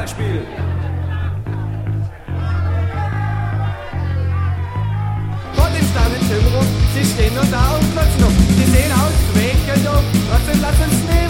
Beispiel. Vor dem Sternenschirm rum, sie stehen nur da und glotzen um. Sie sehen aus, wegen Job, trotzdem lass uns nehmen.